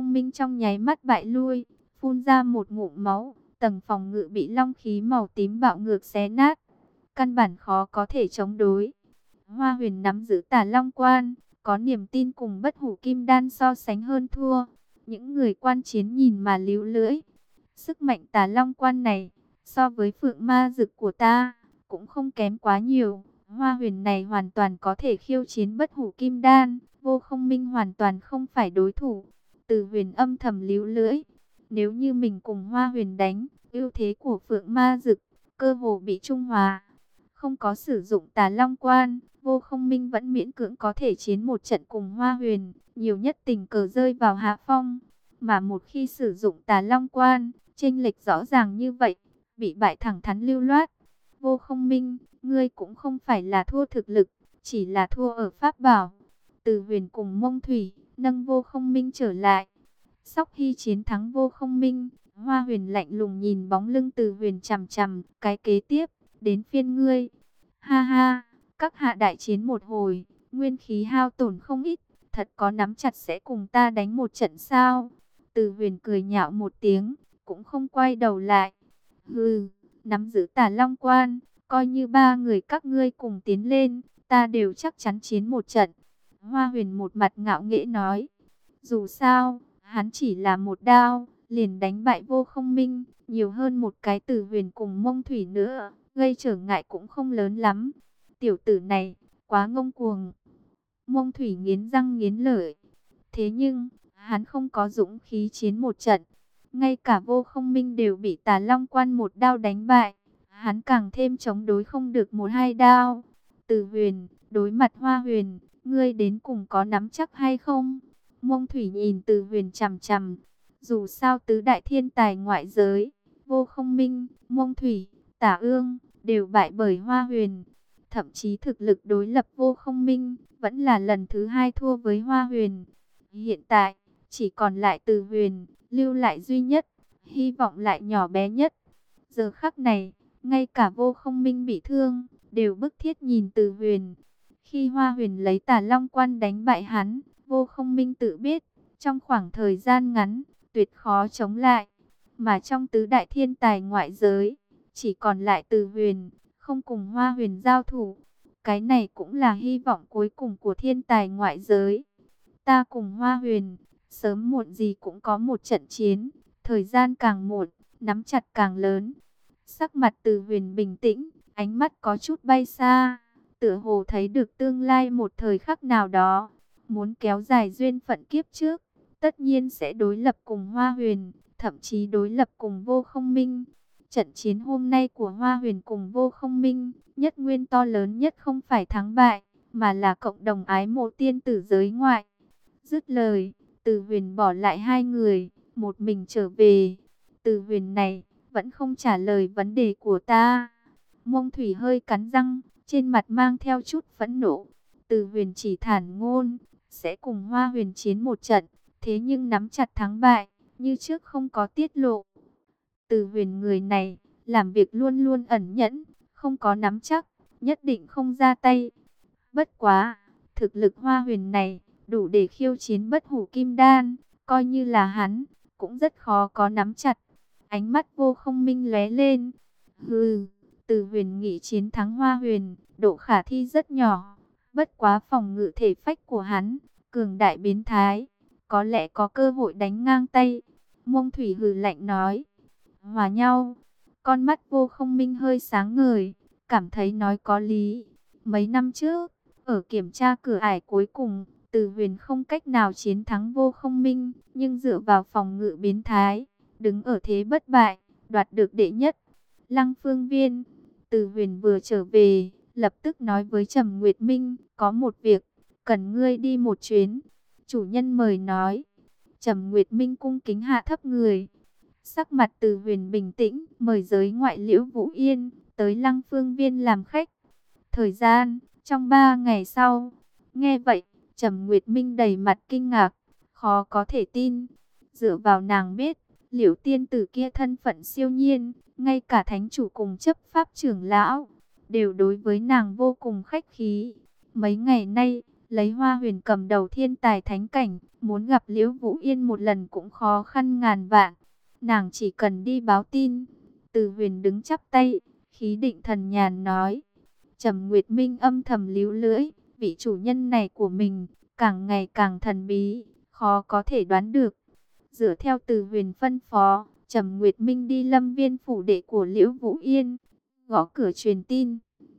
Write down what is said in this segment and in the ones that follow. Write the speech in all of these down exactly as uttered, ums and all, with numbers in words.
không minh trong nháy mắt bại lui, phun ra một ngụm máu, tầng phòng ngự bị long khí màu tím bạo ngược xé nát, căn bản khó có thể chống đối. Hoa Huyền nắm giữ Tà Long Quan, có niềm tin cùng Bất Hủ Kim Đan so sánh hơn thua. Những người quan chiến nhìn mà líu lưỡi. Sức mạnh Tà Long Quan này, so với Phượng Ma Dực của ta, cũng không kém quá nhiều. Hoa Huyền này hoàn toàn có thể khiêu chiến Bất Hủ Kim Đan, Vô Không Minh hoàn toàn không phải đối thủ. Từ Huyền âm thầm líu lưỡi. Nếu như mình cùng Hoa Huyền đánh, ưu thế của Phượng Ma Dực cơ hồ bị trung hòa. Không có sử dụng Tà Long Quan, Vô Không Minh vẫn miễn cưỡng có thể chiến một trận cùng Hoa Huyền, nhiều nhất tình cờ rơi vào hạ phong. Mà một khi sử dụng Tà Long Quan, chênh lệch rõ ràng như vậy, bị bại thẳng thắn lưu loát. Vô Không Minh, ngươi cũng không phải là thua thực lực, chỉ là thua ở pháp bảo. Từ Huyền cùng Mông Thủy nâng Vô Không Minh trở lại. Sóc Hy chiến thắng Vô Không Minh, Hoa Huyền lạnh lùng nhìn bóng lưng Từ Huyền chằm chằm, cái kế tiếp, đến phiên ngươi. Ha ha, các hạ đại chiến một hồi, nguyên khí hao tổn không ít, thật có nắm chặt sẽ cùng ta đánh một trận sao? Từ Huyền cười nhạo một tiếng, cũng không quay đầu lại. Hừ, nắm giữ Tà Long Quan, coi như ba người các ngươi cùng tiến lên, ta đều chắc chắn chiến một trận. Hoa Huyền một mặt ngạo nghễ nói, dù sao, hắn chỉ là một đao, liền đánh bại Vô Không Minh, nhiều hơn một cái Từ Huyền cùng Mông Thủy nữa, gây trở ngại cũng không lớn lắm. Tiểu tử này, quá ngông cuồng. Mông Thủy nghiến răng nghiến lợi. Thế nhưng, hắn không có dũng khí chiến một trận. Ngay cả Vô Không Minh đều bị Tà Long Quan một đao đánh bại. Hắn càng thêm chống đối không được một hai đao. Từ Huyền, đối mặt Hoa Huyền, ngươi đến cùng có nắm chắc hay không? Mông Thủy nhìn Từ Huyền chằm chằm. Dù sao tứ đại thiên tài ngoại giới, Vô Không Minh, Mông Thủy, Tả Ương, đều bại bởi Hoa Huyền. Thậm chí thực lực đối lập Vô Không Minh, vẫn là lần thứ hai thua với Hoa Huyền. Hiện tại, chỉ còn lại Từ Huyền, lưu lại duy nhất, hy vọng lại nhỏ bé nhất. Giờ khắc này, ngay cả Vô Không Minh bị thương, đều bức thiết nhìn Từ Huyền. Khi Hoa Huyền lấy Tà Long Quan đánh bại hắn, Vô Không Minh tự biết, trong khoảng thời gian ngắn, tuyệt khó chống lại. Mà trong tứ đại thiên tài ngoại giới, chỉ còn lại Từ Huyền, không cùng Hoa Huyền giao thủ. Cái này cũng là hy vọng cuối cùng của thiên tài ngoại giới. Ta cùng Hoa Huyền, sớm muộn gì cũng có một trận chiến. Thời gian càng muộn, nắm chặt càng lớn. Sắc mặt Từ Huyền bình tĩnh, ánh mắt có chút bay xa. Tựa hồ thấy được tương lai một thời khắc nào đó. Muốn kéo dài duyên phận kiếp trước, tất nhiên sẽ đối lập cùng Hoa Huyền, thậm chí đối lập cùng Vô Không Minh. Trận chiến hôm nay của Hoa Huyền cùng Vô Không Minh, nhất nguyên to lớn nhất không phải thắng bại, mà là cộng đồng ái mộ tiên tử giới ngoại. Dứt lời, Từ Huyền bỏ lại hai người, một mình trở về. Từ Huyền này, vẫn không trả lời vấn đề của ta. Mông Thủy hơi cắn răng, trên mặt mang theo chút phẫn nộ. Từ Huyền chỉ thản ngôn, sẽ cùng Hoa Huyền chiến một trận, thế nhưng nắm chặt thắng bại, như trước không có tiết lộ. Từ Huyền người này, làm việc luôn luôn ẩn nhẫn, không có nắm chắc, nhất định không ra tay. Bất quá, thực lực Hoa Huyền này, đủ để khiêu chiến Bất Hủ Kim Đan, coi như là hắn, cũng rất khó có nắm chặt. Ánh mắt Vô Không Minh lóe lên. Hừ, Từ Huyền nghĩ chiến thắng Hoa Huyền, độ khả thi rất nhỏ. Bất quá phòng ngự thể phách của hắn, cường đại biến thái, có lẽ có cơ hội đánh ngang tay. Mông Thủy hừ lạnh nói, hòa nhau. Con mắt Vô Không Minh hơi sáng ngời, cảm thấy nói có lý. Mấy năm trước, ở kiểm tra cửa ải cuối cùng, Từ Huyền không cách nào chiến thắng Vô Không Minh, nhưng dựa vào phòng ngự biến thái, đứng ở thế bất bại, đoạt được đệ nhất. Lăng Phương Viên, Từ Huyền vừa trở về, lập tức nói với Trầm Nguyệt Minh, có một việc, cần ngươi đi một chuyến. Chủ nhân mời nói. Trầm Nguyệt Minh cung kính hạ thấp người. Sắc mặt Từ Huyền bình tĩnh, mời giới ngoại Liễu Vũ Yên, tới Lăng Phương Viên làm khách. Thời gian, trong ba ngày sau. Nghe vậy, Trầm Nguyệt Minh đầy mặt kinh ngạc, khó có thể tin. Dựa vào nàng biết, Liễu tiên tử kia thân phận siêu nhiên, ngay cả thánh chủ cùng chấp pháp trưởng lão, đều đối với nàng vô cùng khách khí. Mấy ngày nay, lấy Hoa Huyền cầm đầu thiên tài thánh cảnh, muốn gặp Liễu Vũ Yên một lần cũng khó khăn ngàn vạn. Nàng chỉ cần đi báo tin. Từ Huyền đứng chắp tay, khí định thần nhàn nói. Trầm Nguyệt Minh âm thầm líu lưỡi, vị chủ nhân này của mình càng ngày càng thần bí, khó có thể đoán được. Dựa theo Từ Huyền phân phó, Trầm Nguyệt Minh đi Lâm Viên phủ đệ của Liễu Vũ Yên, gõ cửa truyền tin.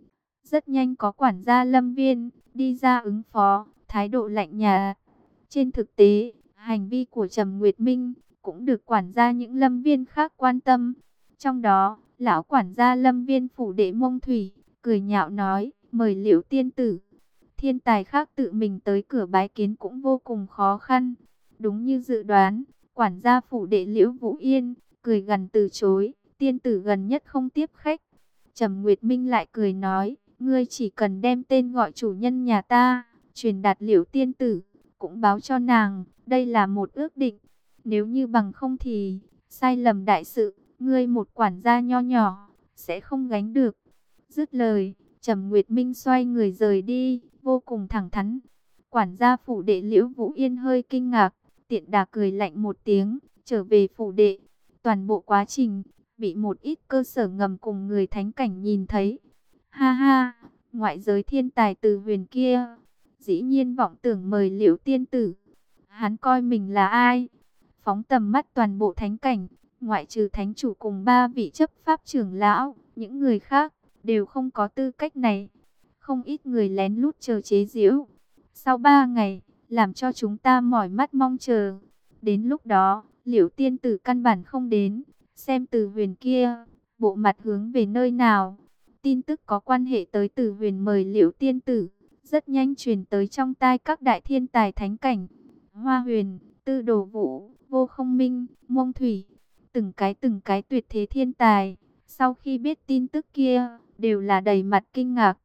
Rất nhanh có quản gia Lâm Viên đi ra ứng phó, thái độ lạnh nhạt. Trên thực tế, hành vi của Trầm Nguyệt Minh cũng được quản gia những Lâm Viên khác quan tâm. Trong đó, lão quản gia Lâm Viên phủ đệ Mông Thủy cười nhạo nói, mời Liễu tiên tử. Thiên tài khác tự mình tới cửa bái kiến cũng vô cùng khó khăn. Đúng như dự đoán, quản gia phủ đệ Liễu Vũ Yên cười gằn từ chối, tiên tử gần nhất không tiếp khách. Trầm Nguyệt Minh lại cười nói, ngươi chỉ cần đem tên gọi chủ nhân nhà ta, truyền đạt Liễu tiên tử, cũng báo cho nàng, đây là một ước định. Nếu như bằng không thì, sai lầm đại sự, ngươi một quản gia nho nhỏ, sẽ không gánh được. Dứt lời, Trầm Nguyệt Minh xoay người rời đi, vô cùng thẳng thắn. Quản gia phủ đệ Liễu Vũ Yên hơi kinh ngạc, tiện đà cười lạnh một tiếng, trở về phủ đệ. Toàn bộ quá trình, bị một ít cơ sở ngầm cùng người thánh cảnh nhìn thấy. Ha ha, ngoại giới thiên tài Từ Huyền kia, dĩ nhiên vọng tưởng mời Liễu tiên tử. Hắn coi mình là ai? Phóng tầm mắt toàn bộ thánh cảnh, ngoại trừ thánh chủ cùng ba vị chấp pháp trưởng lão, những người khác đều không có tư cách này. Không ít người lén lút chờ chế giễu. Sau ba ngày, làm cho chúng ta mỏi mắt mong chờ. Đến lúc đó, Liễu tiên tử căn bản không đến, xem Từ Huyền kia, bộ mặt hướng về nơi nào. Tin tức có quan hệ tới Từ Huyền mời Liễu tiên tử, rất nhanh truyền tới trong tai các đại thiên tài thánh cảnh. Hoa Huyền, Tư Đồ Vũ, Vô Không Minh, Mông Thủy, từng cái từng cái tuyệt thế thiên tài, sau khi biết tin tức kia, đều là đầy mặt kinh ngạc.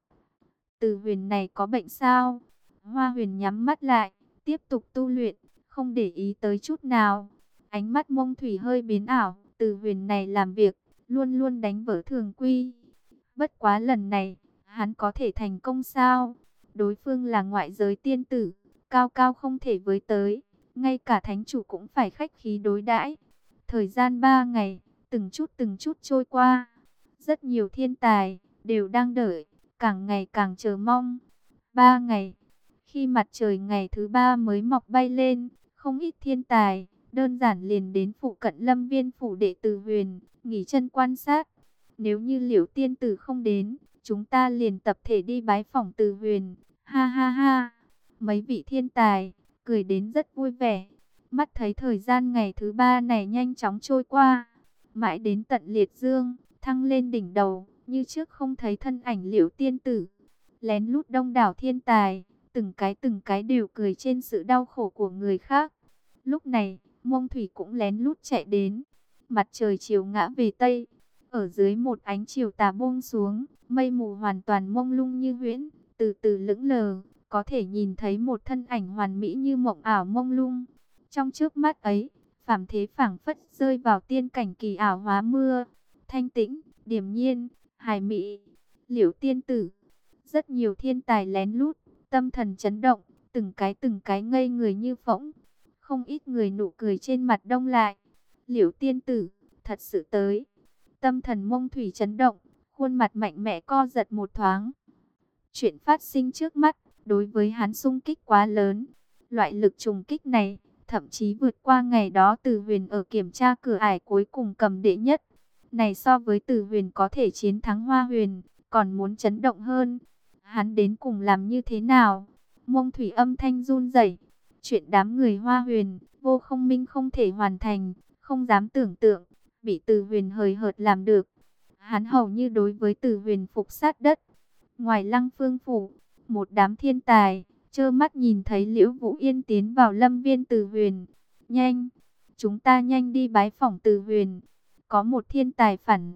Từ Huyền này có bệnh sao? Hoa Huyền nhắm mắt lại, tiếp tục tu luyện, không để ý tới chút nào. Ánh mắt Mông Thủy hơi biến ảo, Từ Huyền này làm việc, luôn luôn đánh vỡ thường quy. Bất quá lần này, hắn có thể thành công sao? Đối phương là ngoại giới tiên tử, cao cao không thể với tới, ngay cả thánh chủ cũng phải khách khí đối đãi. Thời gian ba ngày, từng chút từng chút trôi qua. Rất nhiều thiên tài đều đang đợi, càng ngày càng chờ mong. Ba ngày, khi mặt trời ngày thứ ba mới mọc bay lên, không ít thiên tài đơn giản liền đến phụ cận Lâm Viên phủ đệ Từ Huyền, nghỉ chân quan sát. Nếu như Liễu tiên tử không đến, chúng ta liền tập thể đi bái phỏng Từ Huyền. Ha ha ha. Mấy vị thiên tài cười đến rất vui vẻ. Mắt thấy thời gian ngày thứ ba này nhanh chóng trôi qua, mãi đến tận liệt dương thăng lên đỉnh đầu, như trước không thấy thân ảnh Liễu tiên tử. Lén lút đông đảo thiên tài, từng cái từng cái đều cười trên sự đau khổ của người khác. Lúc này, Mông Thủy cũng lén lút chạy đến. Mặt trời chiều ngã về tây, ở dưới một ánh chiều tà buông xuống, mây mù hoàn toàn mông lung như huyễn, từ từ lững lờ, có thể nhìn thấy một thân ảnh hoàn mỹ như mộng ảo mông lung. Trong trước mắt ấy, phàm thế phảng phất rơi vào tiên cảnh kỳ ảo hóa mưa, thanh tĩnh, điềm nhiên, hài mỹ. Liễu tiên tử, rất nhiều thiên tài lén lút, tâm thần chấn động, từng cái từng cái ngây người như phỗng. Không ít người nụ cười trên mặt đông lại. Liễu tiên tử, thật sự tới. Tâm thần Mông Thủy chấn động, khuôn mặt mạnh mẽ co giật một thoáng. Chuyện phát sinh trước mắt, đối với hắn xung kích quá lớn. Loại lực trùng kích này, thậm chí vượt qua ngày đó Từ Huyền ở kiểm tra cửa ải cuối cùng cầm đệ nhất. Này so với Từ Huyền có thể chiến thắng Hoa Huyền, còn muốn chấn động hơn. Hắn đến cùng làm như thế nào? Mông Thủy âm thanh run rẩy. Chuyện đám người Hoa Huyền, Vô Không Minh không thể hoàn thành, không dám tưởng tượng, bị Từ Huyền hời hợt làm được. Hắn hầu như đối với Từ Huyền phục sát đất. Ngoài Lăng Phương phủ, một đám thiên tài trơ mắt nhìn thấy Liễu Vũ Yên tiến vào Lâm Viên Từ Huyền. Nhanh, chúng ta nhanh đi bái phỏng Từ Huyền. Có một thiên tài phản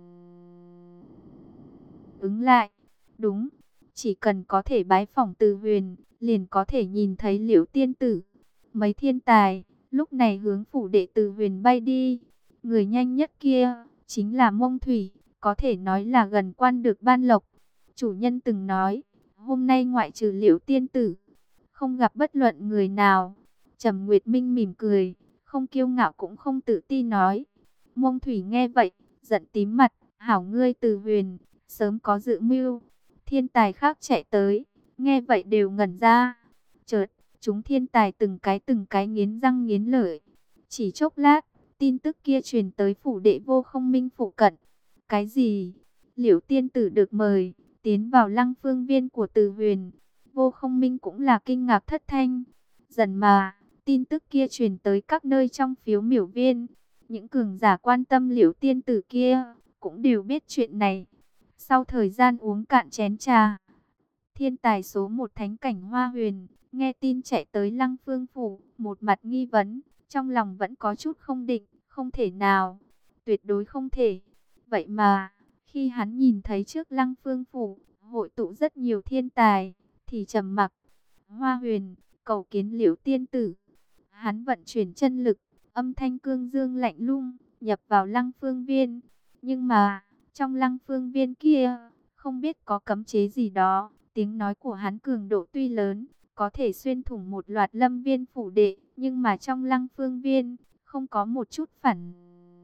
ứng lại. Đúng, chỉ cần có thể bái phỏng Từ Huyền, liền có thể nhìn thấy Liễu tiên tử. Mấy thiên tài lúc này hướng phủ đệ Từ Huyền bay đi. Người nhanh nhất kia chính là Mông Thủy, có thể nói là gần quan được ban lộc. Chủ nhân từng nói, hôm nay ngoại trừ Liễu tiên tử, không gặp bất luận người nào. Trầm Nguyệt Minh mỉm cười, không kiêu ngạo cũng không tự ti nói. Mông Thủy nghe vậy, giận tím mặt, hảo ngươi Từ Huyền, sớm có dự mưu. Thiên tài khác chạy tới, nghe vậy đều ngẩn ra. Chợt, chúng thiên tài từng cái từng cái nghiến răng nghiến lợi. Chỉ chốc lát, tin tức kia truyền tới phủ đệ Vô Không Minh phụ cận. Cái gì? Liễu tiên tử được mời tiến vào Lăng Phương viên của Từ Huyền. Vô Không Minh cũng là kinh ngạc thất thanh. Dần mà, tin tức kia truyền tới các nơi trong phiếu miểu viên. Những cường giả quan tâm Liễu tiên tử kia cũng đều biết chuyện này. Sau thời gian uống cạn chén trà, thiên tài số một thánh cảnh Hoa Huyền nghe tin chạy tới Lăng Phương phủ, một mặt nghi vấn, trong lòng vẫn có chút không định. Không thể nào, tuyệt đối không thể. Vậy mà, khi hắn nhìn thấy trước Lăng Phương phủ hội tụ rất nhiều thiên tài, thì trầm mặc. Hoa Huyền cầu kiến Liễu tiên tử. Hắn vận chuyển chân lực, âm thanh cương dương lạnh lùng nhập vào Lăng Phương viên. Nhưng mà, trong Lăng Phương viên kia, không biết có cấm chế gì đó. Tiếng nói của hắn cường độ tuy lớn, có thể xuyên thủng một loạt lâm viên phủ đệ, nhưng mà trong Lăng Phương viên, không có một chút phản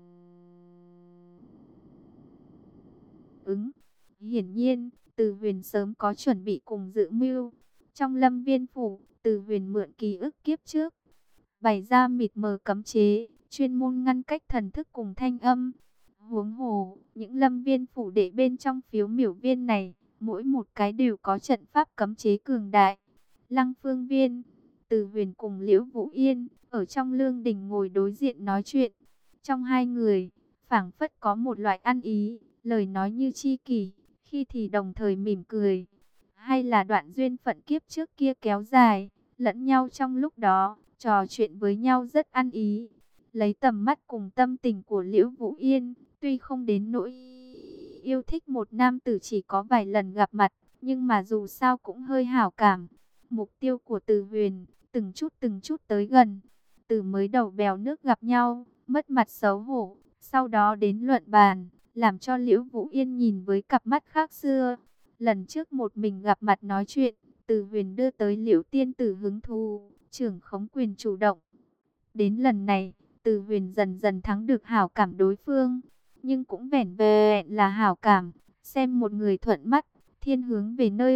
ứng. Hiển nhiên, Từ Huyền sớm có chuẩn bị cùng dự mưu. Trong lâm viên phủ, Từ Huyền mượn ký ức kiếp trước, bày ra mịt mờ cấm chế, chuyên môn ngăn cách thần thức cùng thanh âm. Huống hồ, những lâm viên phủ đệ bên trong phiếu miểu viên này, mỗi một cái đều có trận pháp cấm chế cường đại. Lăng Phương viên, Từ Huyền cùng Liễu Vũ Yên ở trong lương đình ngồi đối diện nói chuyện. Trong hai người, phảng phất có một loại ăn ý, lời nói như chi kỷ, khi thì đồng thời mỉm cười. Hay là đoạn duyên phận kiếp trước kia kéo dài, lẫn nhau trong lúc đó, trò chuyện với nhau rất ăn ý. Lấy tầm mắt cùng tâm tình của Liễu Vũ Yên, tuy không đến nỗi yêu thích một nam tử chỉ có vài lần gặp mặt, nhưng mà dù sao cũng hơi hảo cảm. Mục tiêu của Từ Huyền, từng chút từng chút tới gần. Từ mới đầu bèo nước gặp nhau, mất mặt xấu hổ, sau đó đến luận bàn, làm cho Liễu Vũ Yên nhìn với cặp mắt khác xưa. Lần trước một mình gặp mặt nói chuyện, Từ Huyền đưa tới Liễu tiên tử hứng thú, trưởng khống quyền chủ động. Đến lần này, Từ Huyền dần dần thắng được hảo cảm đối phương, nhưng cũng vẻn vẹn là hảo cảm, xem một người thuận mắt, thiên hướng về nơi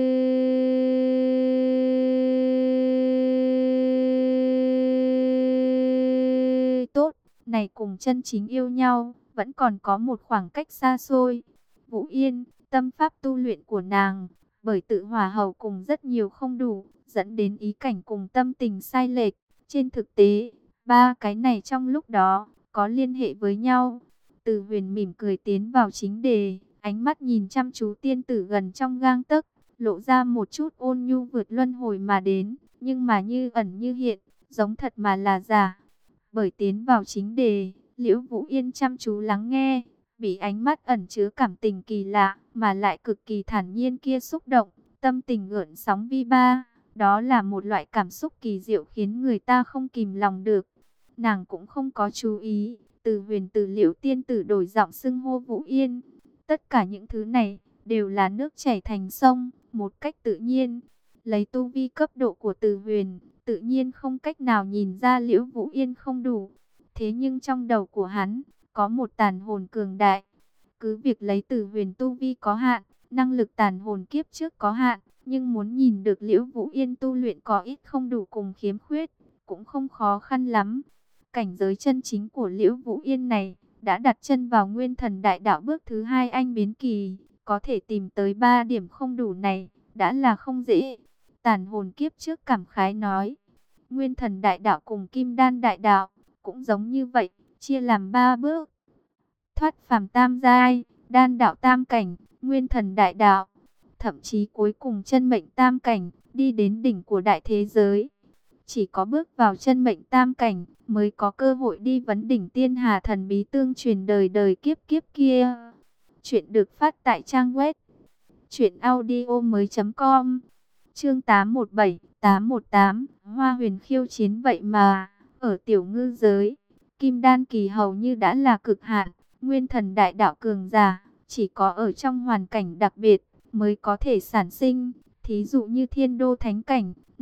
tốt, này cùng chân chính yêu nhau, vẫn còn có một khoảng cách xa xôi. Vũ Yên, tâm pháp tu luyện của nàng, bởi tự hòa hầu cùng rất nhiều không đủ, dẫn đến ý cảnh cùng tâm tình sai lệch. Trên thực tế, ba cái này trong lúc đó, có liên hệ với nhau. Từ Huyền mỉm cười tiến vào chính đề, ánh mắt nhìn chăm chú tiên tử gần trong gang tấc, lộ ra một chút ôn nhu vượt luân hồi mà đến, nhưng mà như ẩn như hiện, giống thật mà là giả. Bởi tiến vào chính đề, Liễu Vũ Yên chăm chú lắng nghe, bị ánh mắt ẩn chứa cảm tình kỳ lạ, mà lại cực kỳ thản nhiên kia xúc động, tâm tình gợn sóng vi ba. Đó là một loại cảm xúc kỳ diệu khiến người ta không kìm lòng được. Nàng cũng không có chú ý, Từ Huyền từ Liễu tiên tử đổi giọng xưng hô Vũ Yên. Tất cả những thứ này, đều là nước chảy thành sông, một cách tự nhiên. Lấy tu vi cấp độ của Từ Huyền, tự nhiên không cách nào nhìn ra Liễu Vũ Yên không đủ. Thế nhưng trong đầu của hắn, có một tàn hồn cường đại. Cứ việc lấy Từ Huyền tu vi có hạn, năng lực tàn hồn kiếp trước có hạn, nhưng muốn nhìn được Liễu Vũ Yên tu luyện có ít không đủ cùng khiếm khuyết, cũng không khó khăn lắm. Cảnh giới chân chính của Liễu Vũ Yên này, đã đặt chân vào nguyên thần đại đạo bước thứ hai anh biến kỳ, có thể tìm tới ba điểm không đủ này, đã là không dễ. Tàn hồn kiếp trước cảm khái nói, nguyên thần đại đạo cùng kim đan đại đạo, cũng giống như vậy, chia làm ba bước. Thoát phàm tam giai, đan đạo tam cảnh, nguyên thần đại đạo, thậm chí cuối cùng chân mệnh tam cảnh, đi đến đỉnh của đại thế giới. Chỉ có bước vào chân mệnh tam cảnh, mới có cơ hội đi vấn đỉnh tiên hà thần bí tương truyền đời đời kiếp kiếp kia. Chuyện được phát tại trang web truyện audio mới chấm com. Chương tám một bảy, tám một tám, Hoa Huyền khiêu chiến. Vậy mà, ở tiểu ngư giới, kim đan kỳ hầu như đã là cực hạn, nguyên thần đại đạo cường giả, chỉ có ở trong hoàn cảnh đặc biệt mới có thể sản sinh, thí dụ như thiên đô thánh cảnh,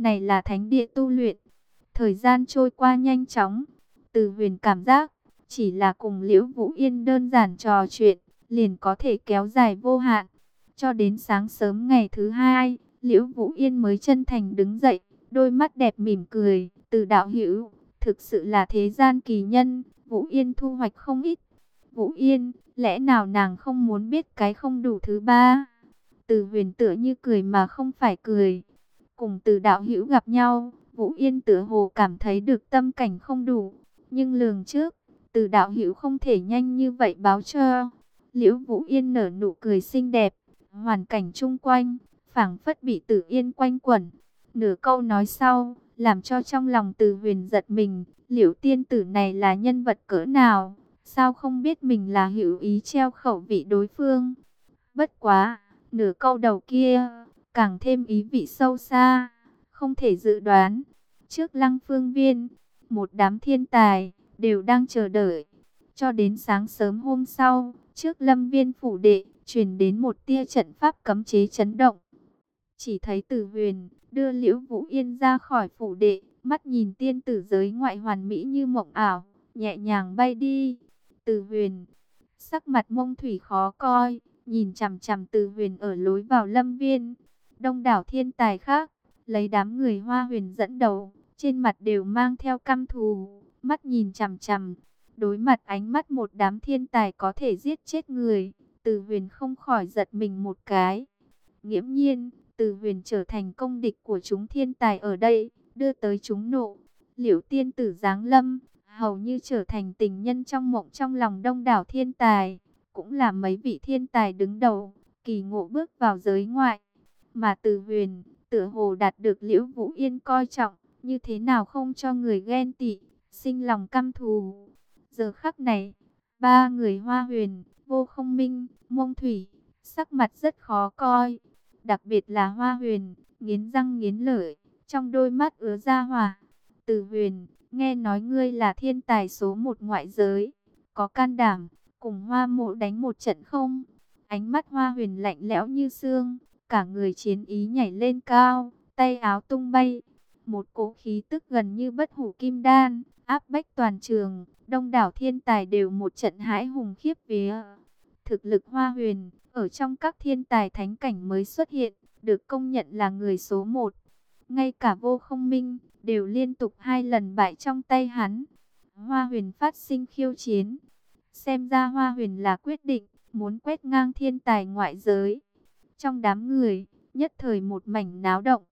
này là thánh địa tu luyện. Thời gian trôi qua nhanh chóng, Từ Huyền cảm giác chỉ là cùng Liễu Vũ Yên đơn giản trò chuyện, liền có thể kéo dài vô hạn. Cho đến sáng sớm ngày thứ hai, Liễu Vũ Yên mới chân thành đứng dậy, đôi mắt đẹp mỉm cười. Từ đạo hữu, thực sự là thế gian kỳ nhân, Vũ Yên thu hoạch không ít. Vũ Yên, lẽ nào nàng không muốn biết cái không đủ thứ ba? Từ Huyền tựa như cười mà không phải cười. Cùng Từ đạo hữu gặp nhau, Vũ Yên tựa hồ cảm thấy được tâm cảnh không đủ, nhưng lường trước, Từ đạo hữu không thể nhanh như vậy báo cho. Liễu Vũ Yên nở nụ cười xinh đẹp, hoàn cảnh chung quanh phảng phất bị Tử Yên quanh quẩn. Nửa câu nói sau, làm cho trong lòng Từ Huyền giật mình, Liễu tiên tử này là nhân vật cỡ nào, sao không biết mình là hữu ý treo khẩu vị đối phương. Bất quá, nửa câu đầu kia càng thêm ý vị sâu xa, không thể dự đoán. Trước Lăng Phương Viên, một đám thiên tài đều đang chờ đợi. Cho đến sáng sớm hôm sau, trước Lâm Viên phủ đệ, truyền đến một tia trận pháp cấm chế chấn động. Chỉ thấy Từ Huyền đưa Liễu Vũ Yên ra khỏi phủ đệ, mắt nhìn tiên tử giới ngoại hoàn mỹ như mộng ảo, nhẹ nhàng bay đi. Từ Huyền, sắc mặt Mông Thủy khó coi, nhìn chằm chằm Từ Huyền ở lối vào Lâm Viên. Đông đảo thiên tài khác, lấy đám người Hoa Huyền dẫn đầu, trên mặt đều mang theo căm thù, mắt nhìn chằm chằm. Đối mặt ánh mắt một đám thiên tài có thể giết chết người, Từ Huyền không khỏi giật mình một cái. Nghiễm nhiên, Từ Huyền trở thành công địch của chúng thiên tài ở đây, đưa tới chúng nộ. Liễu tiên tử giáng lâm, hầu như trở thành tình nhân trong mộng trong lòng đông đảo thiên tài, cũng là mấy vị thiên tài đứng đầu, kỳ ngộ bước vào giới ngoại. Mà Từ Huyền, tựa hồ đạt được Liễu Vũ Yên coi trọng, như thế nào không cho người ghen tị, sinh lòng căm thù. Giờ khắc này, ba người Hoa Huyền, Vô Không Minh, Mông Thủy, sắc mặt rất khó coi. Đặc biệt là Hoa Huyền, nghiến răng nghiến lợi, trong đôi mắt ứa ra hỏa. Từ Huyền, nghe nói ngươi là thiên tài số một ngoại giới, có can đảm cùng Hoa Mộ đánh một trận không? Ánh mắt Hoa Huyền lạnh lẽo như xương, cả người chiến ý nhảy lên cao, tay áo tung bay, một cỗ khí tức gần như bất hủ kim đan áp bách toàn trường. Đông đảo thiên tài đều một trận hãi hùng khiếp vía. Thực lực Hoa Huyền ở trong các thiên tài thánh cảnh mới xuất hiện, được công nhận là người số một. Ngay cả Vô Không Minh đều liên tục hai lần bại trong tay hắn. Hoa Huyền phát sinh khiêu chiến, xem ra Hoa Huyền là quyết định muốn quét ngang thiên tài ngoại giới. Trong đám người, nhất thời một mảnh náo động.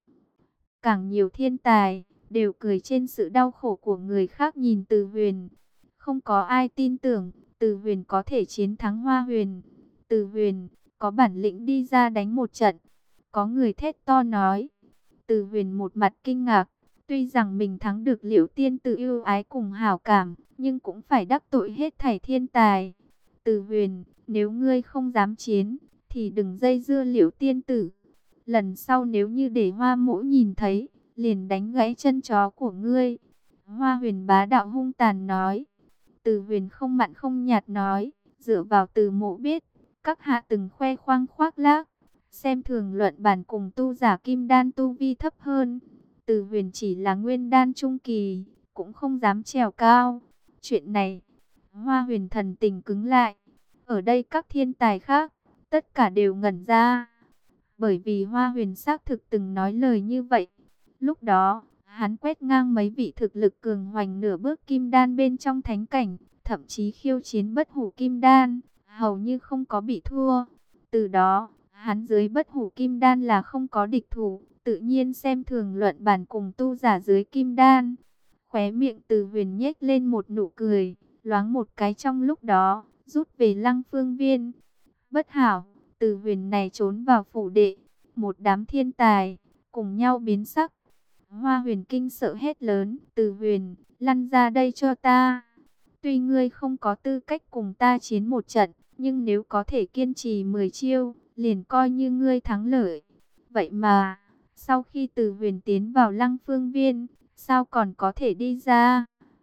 Càng nhiều thiên tài đều cười trên sự đau khổ của người khác nhìn Từ Huyền. Không có ai tin tưởng Từ Huyền có thể chiến thắng Hoa Huyền. Từ Huyền, có bản lĩnh đi ra đánh một trận. Có người thét to nói. Từ Huyền một mặt kinh ngạc. Tuy rằng mình thắng được Liễu tiên tử yêu ái cùng hảo cảm, nhưng cũng phải đắc tội hết thảy thiên tài. Từ Huyền, nếu ngươi không dám chiến, thì đừng dây dưa Liễu tiên tử. Lần sau nếu như để Hoa Mỗ nhìn thấy, liền đánh gãy chân chó của ngươi. Hoa Huyền bá đạo hung tàn nói. Từ Huyền không mặn không nhạt nói, dựa vào Từ Mộ biết, các hạ từng khoe khoang khoác lác, xem thường luận bản cùng tu giả kim đan tu vi thấp hơn. Từ Huyền chỉ là nguyên đan trung kỳ, cũng không dám trèo cao. Chuyện này, Hoa Huyền thần tình cứng lại. Ở đây các thiên tài khác, tất cả đều ngẩn ra. Bởi vì Hoa Huyền xác thực từng nói lời như vậy. Lúc đó, hắn quét ngang mấy vị thực lực cường hoành nửa bước kim đan bên trong thánh cảnh, thậm chí khiêu chiến bất hủ kim đan, hầu như không có bị thua. Từ đó, hắn dưới bất hủ kim đan là không có địch thủ, tự nhiên xem thường luận bản cùng tu giả dưới kim đan. Khóe miệng Từ Huyền nhếch lên một nụ cười, loáng một cái trong lúc đó, rút về Lăng Phương Viên. Bất hảo, Từ Huyền này trốn vào phủ đệ, một đám thiên tài cùng nhau biến sắc. Hoa Huyền kinh sợ hét lớn, Từ Huyền, lăn ra đây cho ta. Tuy ngươi không có tư cách cùng ta chiến một trận, nhưng nếu có thể kiên trì mười chiêu, liền coi như ngươi thắng lợi. Vậy mà, sau khi Từ Huyền tiến vào Lăng Phương Viên, sao còn có thể đi ra?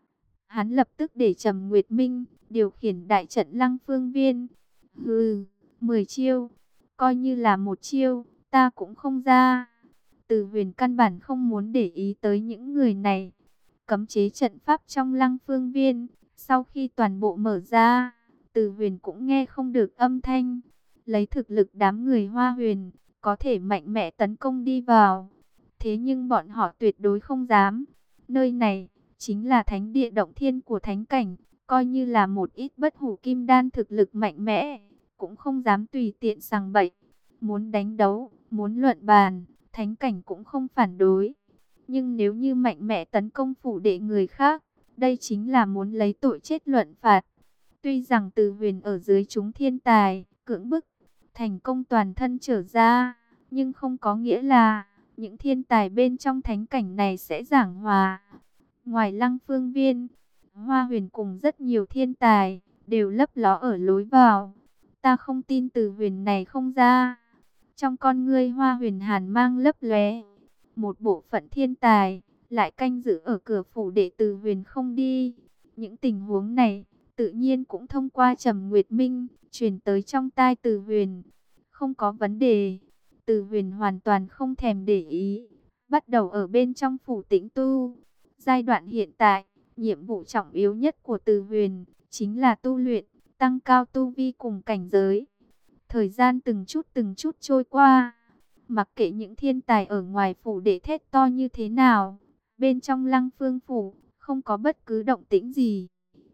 Hắn lập tức để Trầm Nguyệt Minh điều khiển đại trận Lăng Phương Viên. Hừ, mười chiêu, coi như là một chiêu, ta cũng không ra. Từ Huyền căn bản không muốn để ý tới những người này. Cấm chế trận pháp trong Lăng Phương Viên, sau khi toàn bộ mở ra, Từ Huyền cũng nghe không được âm thanh. Lấy thực lực đám người Hoa Huyền, có thể mạnh mẽ tấn công đi vào. Thế nhưng bọn họ tuyệt đối không dám. Nơi này chính là thánh địa động thiên của thánh cảnh, coi như là một ít bất hủ kim đan thực lực mạnh mẽ, cũng không dám tùy tiện sằng bậy. Muốn đánh đấu, muốn luận bàn, thánh cảnh cũng không phản đối. Nhưng nếu như mạnh mẽ tấn công phủ đệ người khác, đây chính là muốn lấy tội chết luận phạt. Tuy rằng Từ Huyền ở dưới chúng thiên tài, cưỡng bức, thành công toàn thân trở ra, nhưng không có nghĩa là những thiên tài bên trong thánh cảnh này sẽ giảng hòa. Ngoài Lăng Phương Viên, Hoa Huyền cùng rất nhiều thiên tài đều lấp ló ở lối vào. Ta không tin Từ Huyền này không ra. Trong con ngươi Hoa Huyền hàn mang lấp lóe. Một bộ phận thiên tài lại canh giữ ở cửa phủ để Từ Huyền không đi. Những tình huống này tự nhiên cũng thông qua Trầm Nguyệt Minh truyền tới trong tai Từ Huyền. Không có vấn đề. Từ Huyền hoàn toàn không thèm để ý, bắt đầu ở bên trong phủ tĩnh tu. Giai đoạn hiện tại, nhiệm vụ trọng yếu nhất của Từ Huyền chính là tu luyện, tăng cao tu vi cùng cảnh giới. Thời gian từng chút từng chút trôi qua, mặc kệ những thiên tài ở ngoài phủ để thét to như thế nào, bên trong Lăng Phương phủ không có bất cứ động tĩnh gì.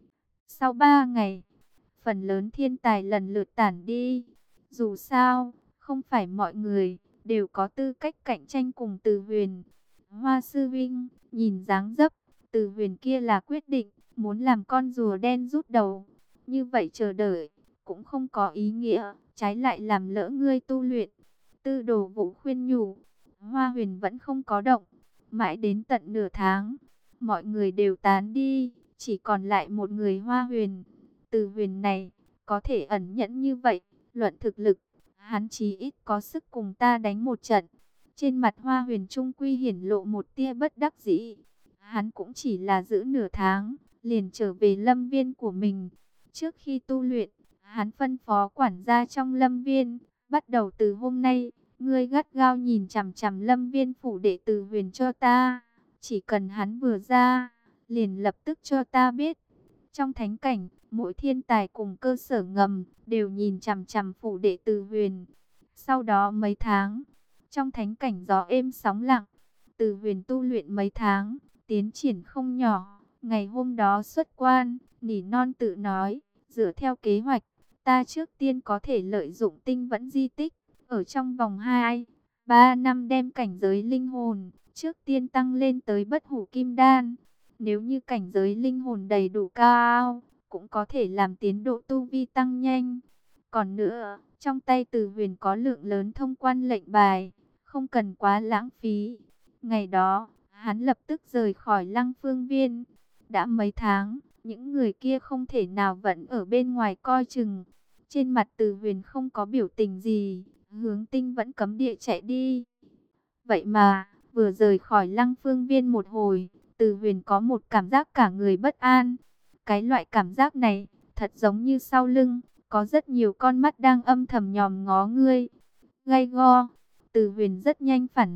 Sau ba ngày, phần lớn thiên tài lần lượt tản đi. Dù sao, không phải mọi người đều có tư cách cạnh tranh cùng Từ Huyền. Hoa sư huynh, nhìn dáng dấp, Từ Huyền kia là quyết định muốn làm con rùa đen rút đầu. Như vậy chờ đợi cũng không có ý nghĩa, trái lại làm lỡ ngươi tu luyện. Tư Đồ Vũ khuyên nhủ. Hoa Huyền vẫn không có động. Mãi đến tận nửa tháng, mọi người đều tán đi, chỉ còn lại một người Hoa Huyền. Từ Huyền này có thể ẩn nhẫn như vậy, luận thực lực, hắn chí ít có sức cùng ta đánh một trận. Trên mặt Hoa Huyền trung quy hiển lộ một tia bất đắc dĩ. Hắn cũng chỉ là giữ nửa tháng, liền trở về lâm viên của mình. Trước khi tu luyện, hắn phân phó quản gia trong lâm viên, bắt đầu từ hôm nay, ngươi gắt gao nhìn chằm chằm lâm viên phủ đệ Từ Huyền cho ta. Chỉ cần hắn vừa ra, liền lập tức cho ta biết. Trong thánh cảnh, mỗi thiên tài cùng cơ sở ngầm đều nhìn chằm chằm phủ đệ Từ Huyền. Sau đó mấy tháng, trong thánh cảnh gió êm sóng lặng, Từ Huyền tu luyện mấy tháng, tiến triển không nhỏ. Ngày hôm đó xuất quan, nỉ non tự nói, dựa theo kế hoạch, ta trước tiên có thể lợi dụng tinh vẫn di tích, ở trong vòng hai, ba năm đem cảnh giới linh hồn, trước tiên tăng lên tới bất hủ kim đan. Nếu như cảnh giới linh hồn đầy đủ cao, cũng có thể làm tiến độ tu vi tăng nhanh. Còn nữa, trong tay Từ Huyền có lượng lớn thông quan lệnh bài, không cần quá lãng phí. Ngày đó, hắn lập tức rời khỏi Lăng Phương Viên. Đã mấy tháng, những người kia không thể nào vẫn ở bên ngoài coi chừng. Trên mặt Từ Huyền không có biểu tình gì, hướng tinh vẫn cấm địa chạy đi. Vậy mà, vừa rời khỏi Lăng Phương Viên một hồi, Từ Huyền có một cảm giác cả người bất an. Cái loại cảm giác này, thật giống như sau lưng có rất nhiều con mắt đang âm thầm nhòm ngó ngươi. Gay go, Từ Huyền rất nhanh phản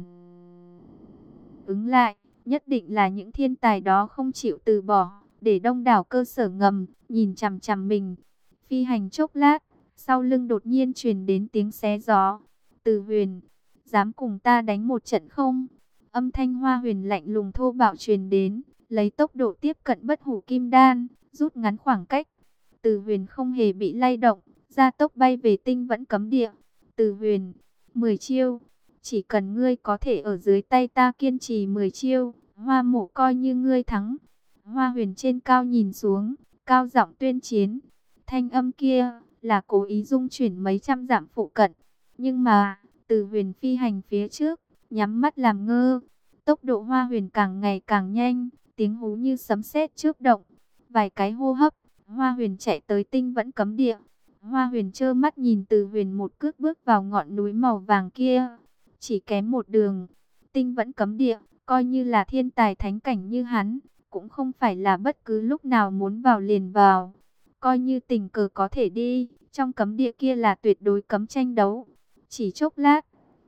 ứng lại, nhất định là những thiên tài đó không chịu từ bỏ, để đông đảo cơ sở ngầm nhìn chằm chằm mình. Phi hành chốc lát, sau lưng đột nhiên truyền đến tiếng xé gió. Từ Huyền, dám cùng ta đánh một trận không? Âm thanh Hoa Huyền lạnh lùng thô bạo truyền đến, lấy tốc độ tiếp cận bất hủ kim đan, rút ngắn khoảng cách. Từ Huyền không hề bị lay động, gia tốc bay về tinh vẫn cấm địa. Từ Huyền, mười chiêu, chỉ cần ngươi có thể ở dưới tay ta kiên trì mười chiêu, Hoa Mộ coi như ngươi thắng. Hoa Huyền trên cao nhìn xuống, cao giọng tuyên chiến. Thanh âm kia là cố ý dung chuyển mấy trăm dặm phụ cận, nhưng mà Từ Huyền phi hành phía trước, nhắm mắt làm ngơ. Tốc độ Hoa Huyền càng ngày càng nhanh, tiếng hú như sấm sét chớp động. Vài cái hô hấp, Hoa Huyền chạy tới tinh vẫn cấm địa. Hoa Huyền trơ mắt nhìn Từ Huyền một cước bước vào ngọn núi màu vàng kia. Chỉ kém một đường, tinh vẫn cấm địa, coi như là thiên tài thánh cảnh như hắn, cũng không phải là bất cứ lúc nào muốn vào liền vào. Coi như tình cờ có thể đi, trong cấm địa kia là tuyệt đối cấm tranh đấu. Chỉ chốc lát,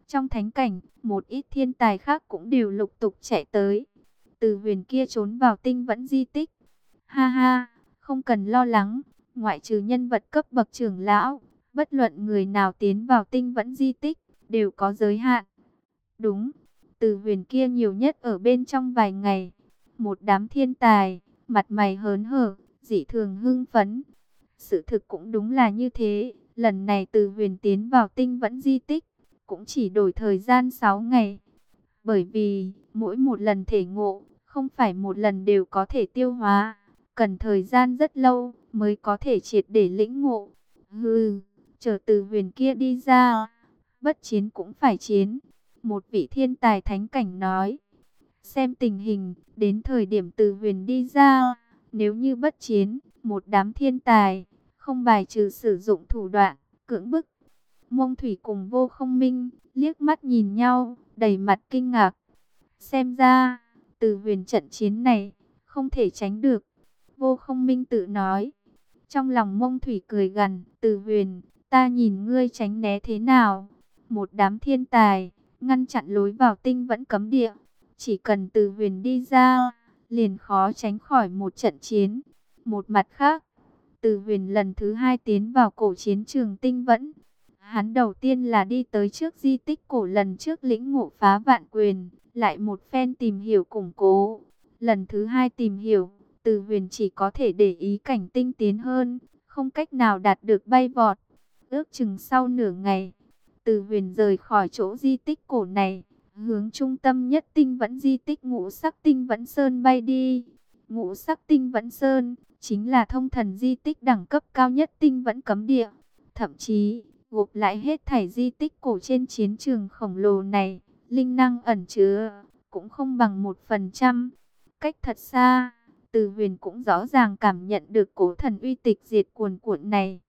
Trong thánh cảnh, một ít thiên tài khác cũng đều lục tục chạy tới. Từ huyền kia trốn vào tinh vẫn di tích. Ha ha, không cần lo lắng, ngoại trừ nhân vật cấp bậc trưởng lão, bất luận người nào tiến vào tinh vẫn di tích, đều có giới hạn. Đúng, từ huyền kia nhiều nhất ở bên trong vài ngày. Một đám thiên tài, mặt mày hớn hở, dị thường hưng phấn. Sự thực cũng đúng là như thế, lần này từ huyền tiến vào tinh vẫn di tích, cũng chỉ đổi thời gian sáu ngày. Bởi vì, mỗi một lần thể ngộ, không phải một lần đều có thể tiêu hóa, cần thời gian rất lâu mới có thể triệt để lĩnh ngộ. Hừ, chờ từ huyền kia đi ra, bất chiến cũng phải chiến. Một vị thiên tài thánh cảnh nói, xem tình hình, đến thời điểm từ huyền đi ra, nếu như bất chiến, một đám thiên tài, không bài trừ sử dụng thủ đoạn, cưỡng bức. Mông Thủy cùng Vô Không Minh, liếc mắt nhìn nhau, đầy mặt kinh ngạc. Xem ra, từ huyền trận chiến này, không thể tránh được. Vô Không Minh tự nói. Trong lòng Mông Thủy cười gằn, từ huyền, ta nhìn ngươi tránh né thế nào. Một đám thiên tài, ngăn chặn lối vào tinh vẫn cấm địa. Chỉ cần từ huyền đi ra, liền khó tránh khỏi một trận chiến. Một mặt khác, từ huyền lần thứ hai tiến vào cổ chiến trường tinh vẫn. Hắn đầu tiên là đi tới trước di tích cổ lần trước lĩnh ngộ phá vạn quyền, lại một phen tìm hiểu củng cố. Lần thứ hai tìm hiểu, từ huyền chỉ có thể để ý cảnh tinh tiến hơn, không cách nào đạt được bay vọt. Ước chừng sau nửa ngày, từ huyền rời khỏi chỗ di tích cổ này, hướng trung tâm nhất tinh vẫn di tích ngũ sắc tinh vẫn sơn bay đi. Ngũ sắc tinh vẫn sơn, chính là thông thần di tích đẳng cấp cao nhất tinh vẫn cấm địa. Thậm chí, gộp lại hết thảy di tích cổ trên chiến trường khổng lồ này, linh năng ẩn chứa, cũng không bằng một phần trăm. Cách thật xa, từ huyền cũng rõ ràng cảm nhận được cố thần uy tịch diệt cuồn cuộn này.